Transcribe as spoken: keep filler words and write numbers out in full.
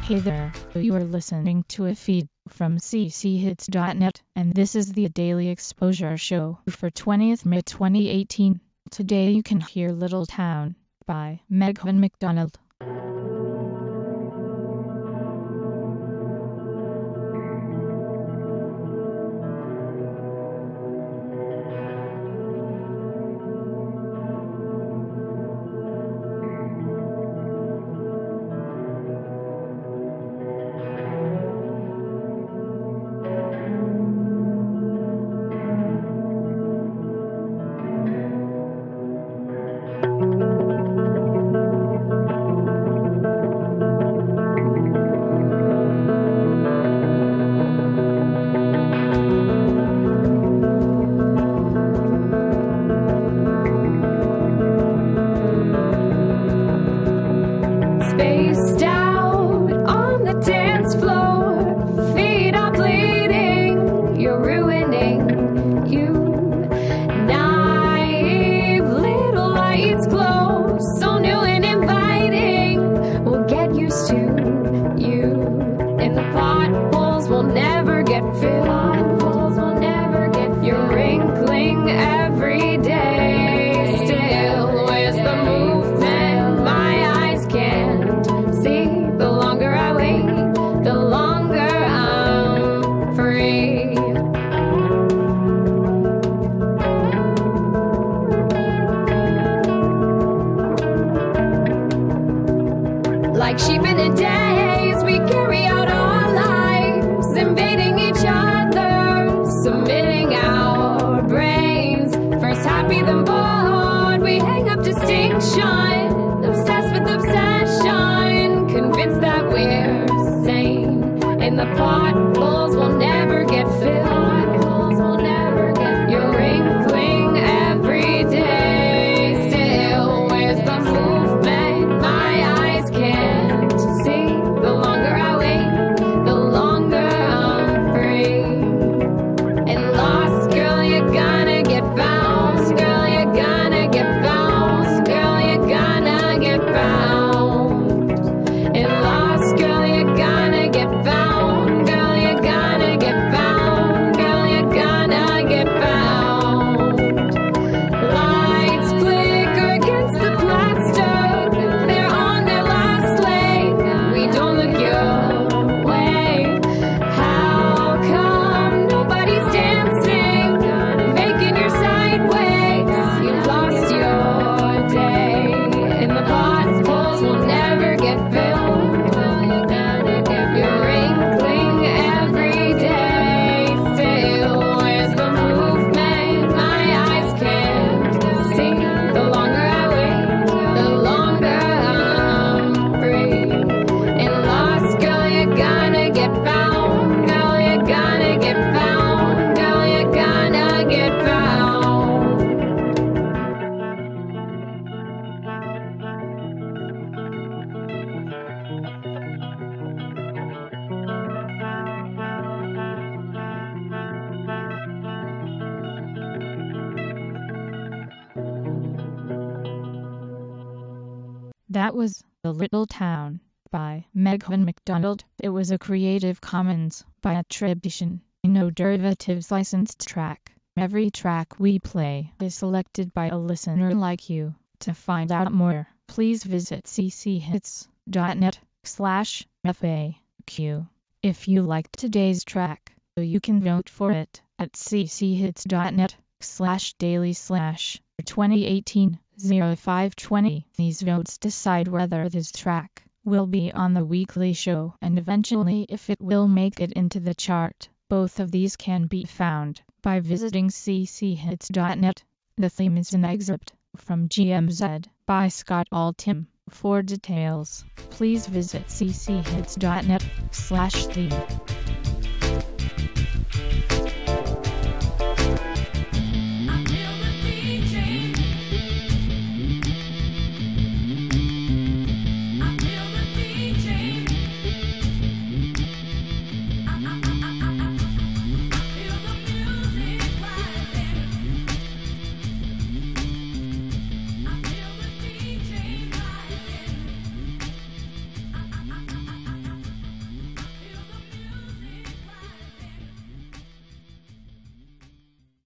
Hey there, you are listening to a feed from c c hits dot net, and this is the Daily Exposure Show for twentieth May twenty eighteen. Today you can hear Little Town by Megan McDonald. Spaced out on the dance floor, feet are bleeding, you're ruining you. Naive little lights glow, so new and inviting. We'll get used to you, and the potholes will never get filled. Potholes will never get filled. You're wrinkling every day. Still, where's the movement? My eyes can't see. The longer I wait, the longer I'm free. Like sheep in a daze, we carry out our lives, invading each other, submitting our brains. First happy, then bored, we hang up distinction, obsessed with obsession, convinced that we're sane, and the potholes will never get filled. Potholes will never get filled. You're wrinkling every day. Still, where's the movement? My eyes can't see. The longer I wait, the longer I'm free. And lost, girl, you're gonna get bounced. Girl, you're gonna get bounced. Girl, you're gonna get bounced. And lost, girl, you're gonna get bound. Girl, you're gonna get bound. Girl, you're gonna get bound. Lights flicker against the plaster. They're on their last leg. We don't look your way. How come nobody's dancing? Making your sideways. You've lost your day. And the potholes will never get filled. You're wrinkling every day. Still, where's the movement? My eyes can't see. The longer I wait, the longer I'm free. And lost, girl, you're gonna get bound. Girl, you're gonna get bound. Girl, you're gonna get bound. That was The Little Town by Megan McDonald. It was a Creative Commons by attribution, no derivatives licensed track. Every track we play is selected by a listener like you. To find out more, please visit c c hits dot net slash F A Q. If you liked today's track, you can vote for it at c c hits dot net slash daily slash twenty eighteen oh five twenty. These votes decide whether this track will be on the weekly show and eventually if it will make it into the chart. Both of these can be found by visiting c c hits dot net. The theme is an excerpt from G M Z by Scott Altham. For details, please visit c c hits dot net slash theme.